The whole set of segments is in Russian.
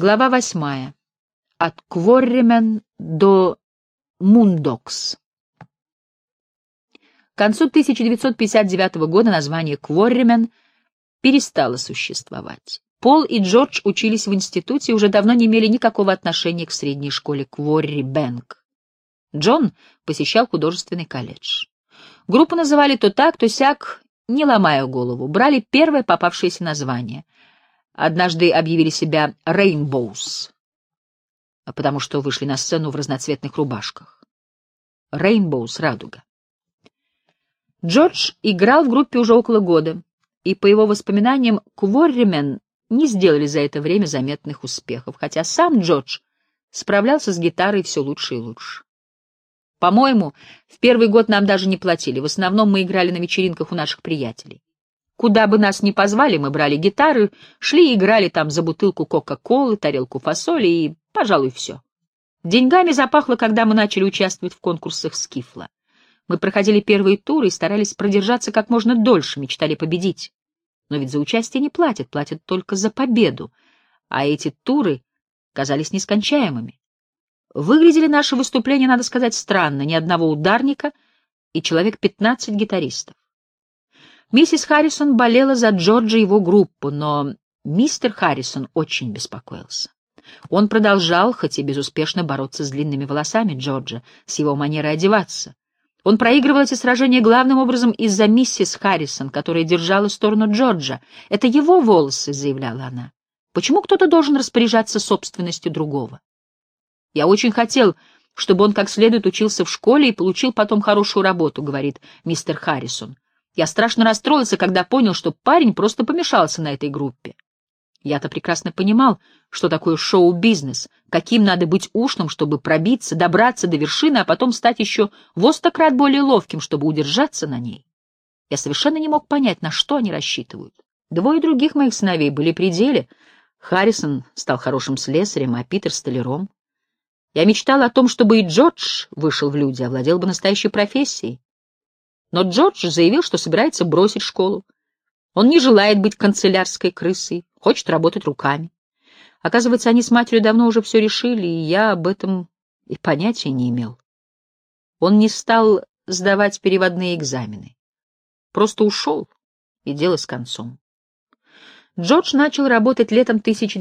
Глава 8. От Кворремен до Мундокс. К концу 1959 года название Кворремен перестало существовать. Пол и Джордж учились в институте и уже давно не имели никакого отношения к средней школе Кворри-Бэнк. Джон посещал художественный колледж. Группу называли то так, то сяк, не ломая голову, брали первое попавшееся название. Однажды объявили себя Rainbows, потому что вышли на сцену в разноцветных рубашках. Rainbows — радуга. Джордж играл в группе уже около года, и, по его воспоминаниям, Кворримен не сделали за это время заметных успехов, хотя сам Джордж справлялся с гитарой все лучше и лучше. По-моему, в первый год нам даже не платили, в основном мы играли на вечеринках у наших приятелей. Куда бы нас ни позвали, мы брали гитары, шли и играли там за бутылку кока-колы, тарелку фасоли и, пожалуй, все. Деньгами запахло, когда мы начали участвовать в конкурсах Скифла. Мы проходили первые туры и старались продержаться как можно дольше, мечтали победить. Но ведь за участие не платят, платят только за победу, а эти туры казались нескончаемыми. Выглядели наши выступления, надо сказать, странно, ни одного ударника и человек 15 гитаристов. Миссис Харрисон болела за Джорджа и его группу, но мистер Харрисон очень беспокоился. Он продолжал, хоть и безуспешно, бороться с длинными волосами Джорджа, с его манерой одеваться. Он проигрывал эти сражения главным образом из-за миссис Харрисон, которая держала сторону Джорджа. «Это его волосы», — заявляла она. «Почему кто-то должен распоряжаться собственностью другого?» «Я очень хотел, чтобы он как следует учился в школе и получил потом хорошую работу», — говорит мистер Харрисон. «Я страшно расстроился, когда понял, что парень просто помешался на этой группе. Я-то прекрасно понимал, что такое шоу-бизнес, каким надо быть ушлым, чтобы пробиться, добраться до вершины, а потом стать еще во 100 крат более ловким, чтобы удержаться на ней. Я совершенно не мог понять, на что они рассчитывают. Двое других моих сыновей были при деле. Харрисон стал хорошим слесарем, а Питер — столяром. Я мечтал о том, чтобы и Джордж вышел в люди, овладел бы настоящей профессией. Но Джордж заявил, что собирается бросить школу. Он не желает быть канцелярской крысой, хочет работать руками. Оказывается, они с матерью давно уже все решили, и я об этом и понятия не имел. Он не стал сдавать переводные экзамены. Просто ушел, и дело с концом. Джордж начал работать летом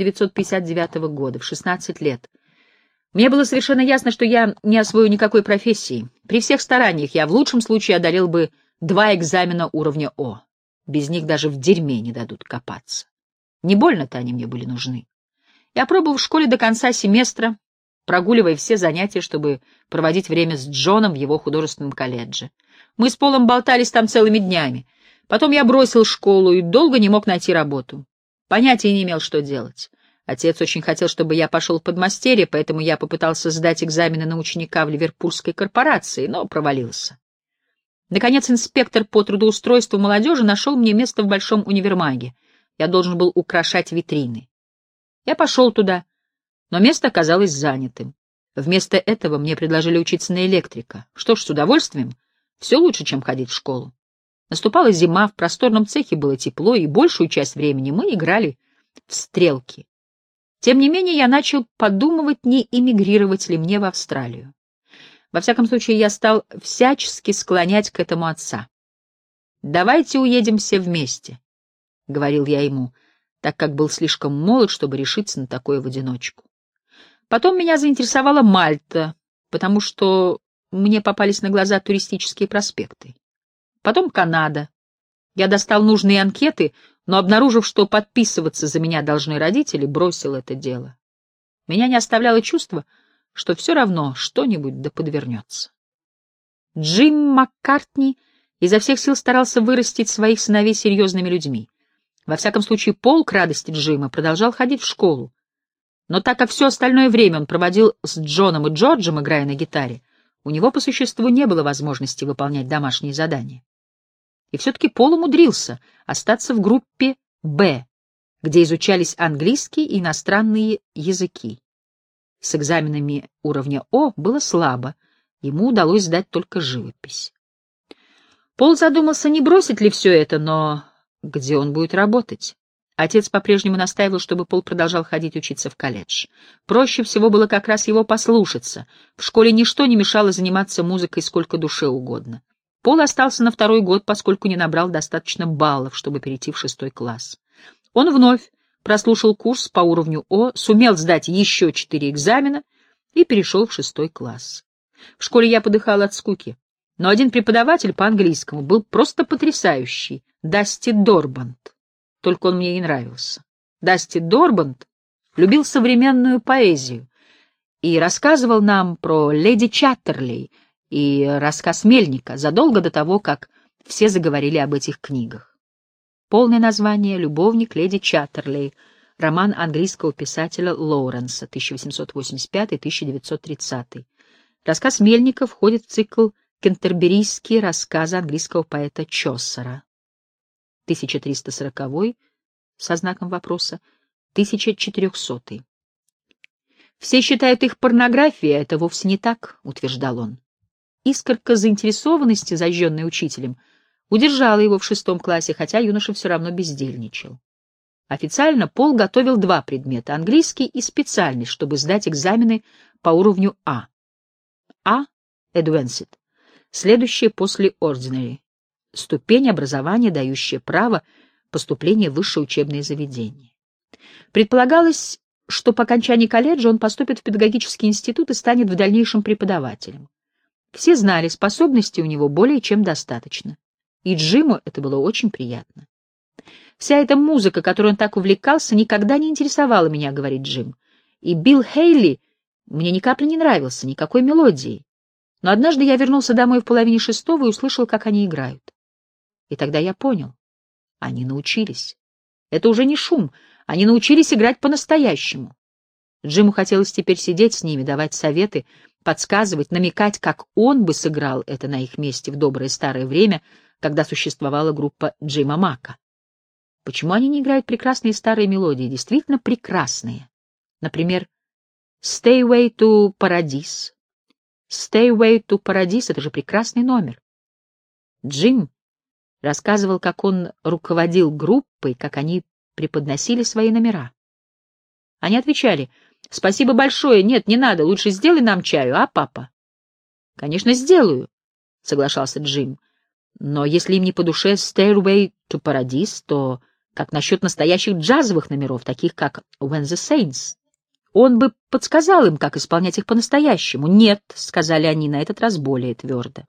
1959 года, в 16 лет. Мне было совершенно ясно, что я не освою никакой профессии. При всех стараниях я в лучшем случае одолел бы 2 экзамена уровня О. Без них даже в дерьме не дадут копаться. Не больно-то они мне были нужны. Я пробовал в школе до конца семестра, прогуливая все занятия, чтобы проводить время с Джоном в его художественном колледже. Мы с Полом болтались там целыми днями. Потом я бросил школу и долго не мог найти работу. Понятия не имел, что делать. Отец очень хотел, чтобы я пошел в подмастерье, поэтому я попытался сдать экзамены на ученика в ливерпульской корпорации, но провалился. Наконец, инспектор по трудоустройству молодежи нашел мне место в большом универмаге. Я должен был украшать витрины. Я пошел туда, но место оказалось занятым. Вместо этого мне предложили учиться на электрика. Что ж, с удовольствием. Все лучше, чем ходить в школу. Наступала зима, в просторном цехе было тепло, и большую часть времени мы играли в стрелки. Тем не менее, я начал подумывать, не эмигрировать ли мне в Австралию. Во всяком случае, я стал всячески склонять к этому отца. «Давайте уедем все вместе», — говорил я ему, так как был слишком молод, чтобы решиться на такое в одиночку. Потом меня заинтересовала Мальта, потому что мне попались на глаза туристические проспекты. Потом Канада. Я достал нужные анкеты, но, обнаружив, что подписываться за меня должны родители, бросил это дело. Меня не оставляло чувство, что все равно что-нибудь да подвернется. Джим Маккартни изо всех сил старался вырастить своих сыновей серьезными людьми. Во всяком случае, Пол, к радости Джима, продолжал ходить в школу. Но так как все остальное время он проводил с Джоном и Джорджем, играя на гитаре, у него по существу не было возможности выполнять домашние задания. И все-таки Пол умудрился остаться в группе «Б», где изучались английский и иностранные языки. С экзаменами уровня О было слабо, ему удалось сдать только живопись. Пол задумался, не бросить ли все это, но где он будет работать? Отец по-прежнему настаивал, чтобы Пол продолжал ходить учиться в колледж. Проще всего было как раз его послушаться. В школе ничто не мешало заниматься музыкой сколько душе угодно. Пол остался на 2-й год, поскольку не набрал достаточно баллов, чтобы перейти в 6-й класс. Он вновь прослушал курс по уровню О, сумел сдать еще 4 экзамена и перешел в 6-й класс. В школе я подыхал от скуки, но один преподаватель по английскому был просто потрясающий — Дасти Дорбанд. Только он мне и нравился. Дасти Дорбанд любил современную поэзию и рассказывал нам про леди Чаттерлей и рассказ Мельника задолго до того, как все заговорили об этих книгах. Полное название — «Любовник леди Чаттерлей», роман английского писателя Лоуренса, 1885-1930. Рассказ Мельника входит в цикл «Кентерберийские рассказы» английского поэта Чосера. 1340 со знаком вопроса, 1400. Все считают их порнографией, а это вовсе не так, утверждал он. Искорка заинтересованности, зажженная учителем, удержала его в 6 классе, хотя юноша все равно бездельничал. Официально Пол готовил 2 предмета — английский и специальность, чтобы сдать экзамены по уровню А. А — Advanced, следующее после Ordinary. Ступень образования, дающая право поступления в высшее учебное заведение. Предполагалось, что по окончании колледжа он поступит в педагогический институт и станет в дальнейшем преподавателем. Все знали, способностей у него более чем достаточно. И Джиму это было очень приятно. «Вся эта музыка, которой он так увлекался, никогда не интересовала меня», — говорит Джим. «И Билл Хейли мне ни капли не нравился, никакой мелодии. Но однажды я вернулся домой в половине 6-го и услышал, как они играют. И тогда я понял. Они научились. Это уже не шум. Они научились играть по-настоящему. Джиму хотелось теперь сидеть с ними, давать советы, подсказывать, намекать, как он бы сыграл это на их месте в доброе старое время, когда существовала группа Джима Мака. Почему они не играют прекрасные старые мелодии, действительно прекрасные? Например, «Stairway to Paradise». «Stairway to Paradise» — это же прекрасный номер. Джим рассказывал, как он руководил группой, как они преподносили свои номера. Они отвечали: «Спасибо большое, нет, не надо, лучше сделай нам чаю, а, папа?» «Конечно, сделаю», — соглашался Джим. «Но если им не по душе Stairway to Paradise, то как насчет настоящих джазовых номеров, таких как When the Saints?» Он бы подсказал им, как исполнять их по-настоящему. «Нет», — сказали они на этот раз более твердо.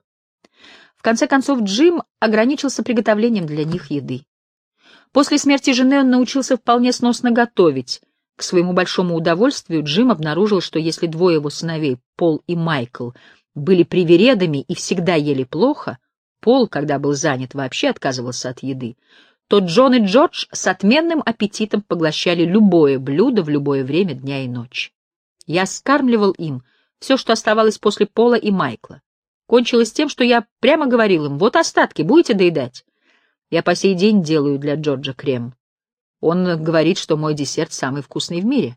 В конце концов, Джим ограничился приготовлением для них еды. После смерти жены он научился вполне сносно готовить. К своему большому удовольствию Джим обнаружил, что если 2 его сыновей, Пол и Майкл, были привередами и всегда ели плохо, Пол, когда был занят, вообще отказывался от еды, то Джон и Джордж с отменным аппетитом поглощали любое блюдо в любое время дня и ночи. Я скармливал им все, что оставалось после Пола и Майкла. Кончилось тем, что я прямо говорил им: «Вот остатки, будете доедать?» Я по сей день делаю для Джорджа крем. Он говорит, что мой десерт самый вкусный в мире.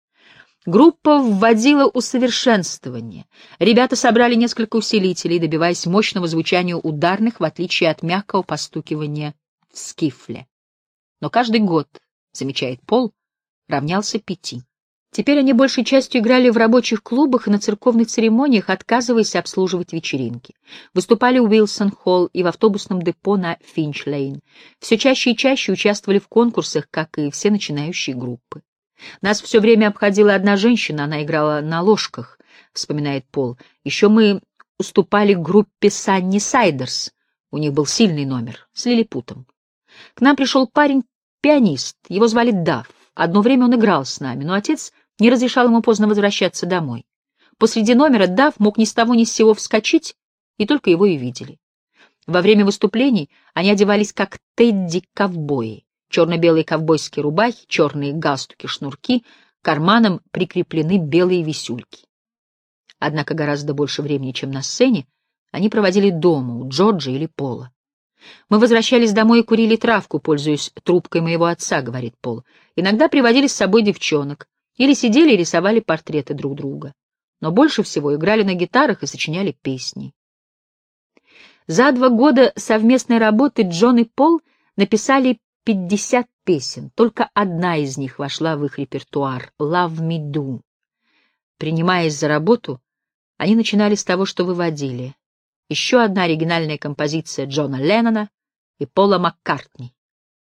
Группа вводила усовершенствование. Ребята собрали несколько усилителей, добиваясь мощного звучания ударных, в отличие от мягкого постукивания в скифле. Но каждый год, замечает Пол, равнялся 5. Теперь они большей частью играли в рабочих клубах и на церковных церемониях, отказываясь обслуживать вечеринки. Выступали в Уилсон-Холл и в автобусном депо на Финч-Лейн. Все чаще и чаще участвовали в конкурсах, как и все начинающие группы. «Нас все время обходила одна женщина, она играла на ложках», — вспоминает Пол. «Еще мы уступали группе Санни Сайдерс. У них был сильный номер, с лилипутом. К нам пришел парень-пианист, его звали Дафф. Одно время он играл с нами, но отец не разрешал ему поздно возвращаться домой. Посреди номера Дафф мог ни с того ни с сего вскочить, и только его и видели. Во время выступлений они одевались как Тедди-ковбои. Черно-белые ковбойские рубахи, черные галстуки-шнурки, к карманам прикреплены белые висюльки. Однако гораздо больше времени, чем на сцене, они проводили дома, у Джорджа или Пола. «Мы возвращались домой и курили травку, пользуясь трубкой моего отца», — говорит Пол. «Иногда приводили с собой девчонок или сидели и рисовали портреты друг друга. Но больше всего играли на гитарах и сочиняли песни». За 2 года совместной работы Джон и Пол написали 50 песен, только одна из них вошла в их репертуар — «Love Me Do». Принимаясь за работу, они начинали с того, что выводили. Еще одна оригинальная композиция Джона Леннона и Пола Маккартни.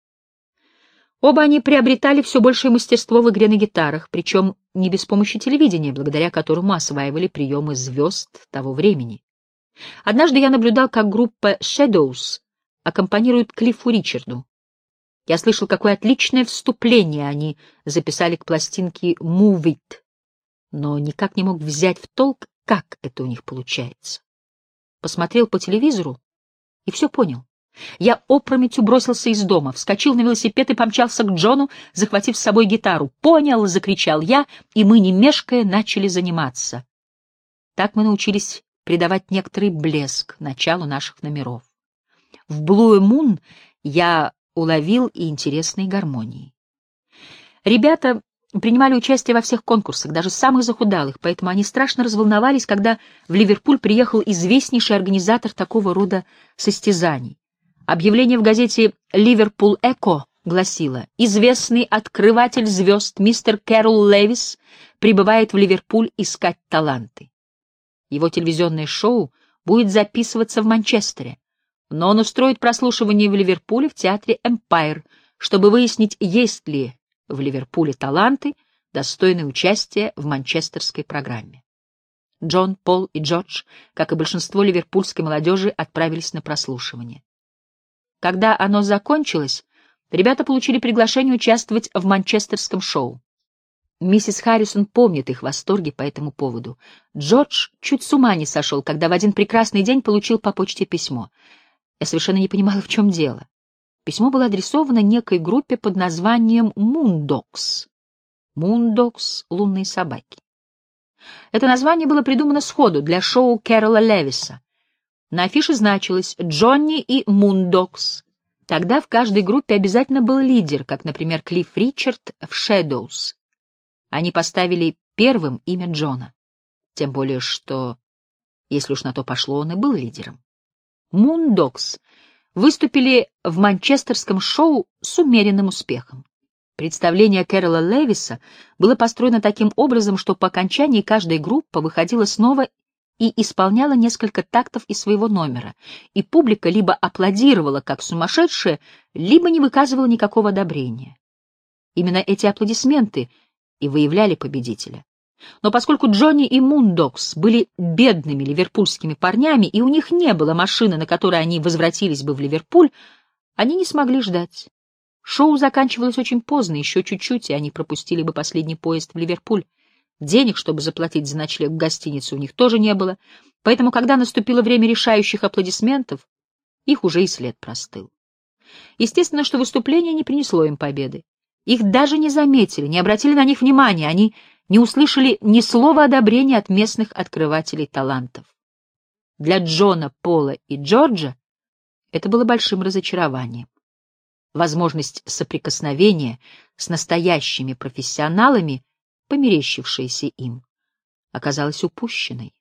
Оба они приобретали все большее мастерство в игре на гитарах, причем не без помощи телевидения, благодаря которому осваивали приемы звезд того времени. Однажды я наблюдал, как группа Shadows аккомпанирует Клиффу Ричарду. Я слышал, какое отличное вступление они записали к пластинке «Move It», но никак не мог взять в толк, как это у них получается. Посмотрел по телевизору и все понял. Я опрометью бросился из дома, вскочил на велосипед и помчался к Джону, захватив с собой гитару. «Понял!» — закричал я, и мы, не мешкая, начали заниматься. Так мы научились придавать некоторый блеск началу наших номеров. В «Blue Moon» я уловил и интересные гармонии. Ребята принимали участие во всех конкурсах, даже самых захудалых, поэтому они страшно разволновались, когда в Ливерпуль приехал известнейший организатор такого рода состязаний. Объявление в газете «Ливерпул Эко» гласило: «Известный открыватель звезд мистер Кэрол Левис прибывает в Ливерпуль искать таланты. Его телевизионное шоу будет записываться в Манчестере, но он устроит прослушивание в Ливерпуле в театре «Эмпайр», чтобы выяснить, есть ли в Ливерпуле таланты, достойные участия в манчестерской программе». Джон, Пол и Джордж, как и большинство ливерпульской молодежи, отправились на прослушивание. Когда оно закончилось, ребята получили приглашение участвовать в манчестерском шоу. Миссис Харрисон помнит их восторги по этому поводу. Джордж чуть с ума не сошел, когда в один прекрасный день получил по почте письмо. Я совершенно не понимала, в чем дело. Письмо было адресовано некой группе под названием «Moondogs». «Moondogs» — лунные собаки. Это название было придумано сходу для шоу Кэрола Левиса. На афише значилось «Джонни и Moondogs». Тогда в каждой группе обязательно был лидер, как, например, Клифф Ричард в Shadows. Они поставили первым имя Джона. Тем более, что, если уж на то пошло, он и был лидером. Moondogs выступили в манчестерском шоу с умеренным успехом. Представление Кэрола Левиса было построено таким образом, что по окончании каждая группа выходила снова и исполняла несколько тактов из своего номера, и публика либо аплодировала как сумасшедшая, либо не выказывала никакого одобрения. Именно эти аплодисменты и выявляли победителя. Но поскольку Джонни и Moondogs были бедными ливерпульскими парнями, и у них не было машины, на которой они возвратились бы в Ливерпуль, они не смогли ждать. Шоу заканчивалось очень поздно, еще чуть-чуть, и они пропустили бы последний поезд в Ливерпуль. Денег, чтобы заплатить за ночлег в гостинице, у них тоже не было, поэтому, когда наступило время решающих аплодисментов, их уже и след простыл. Естественно, что выступление не принесло им победы. Их даже не заметили, не обратили на них внимания, они не услышали ни слова одобрения от местных открывателей талантов. Для Джона, Пола и Джорджа это было большим разочарованием. Возможность соприкосновения с настоящими профессионалами, померещившаяся им, оказалась упущенной.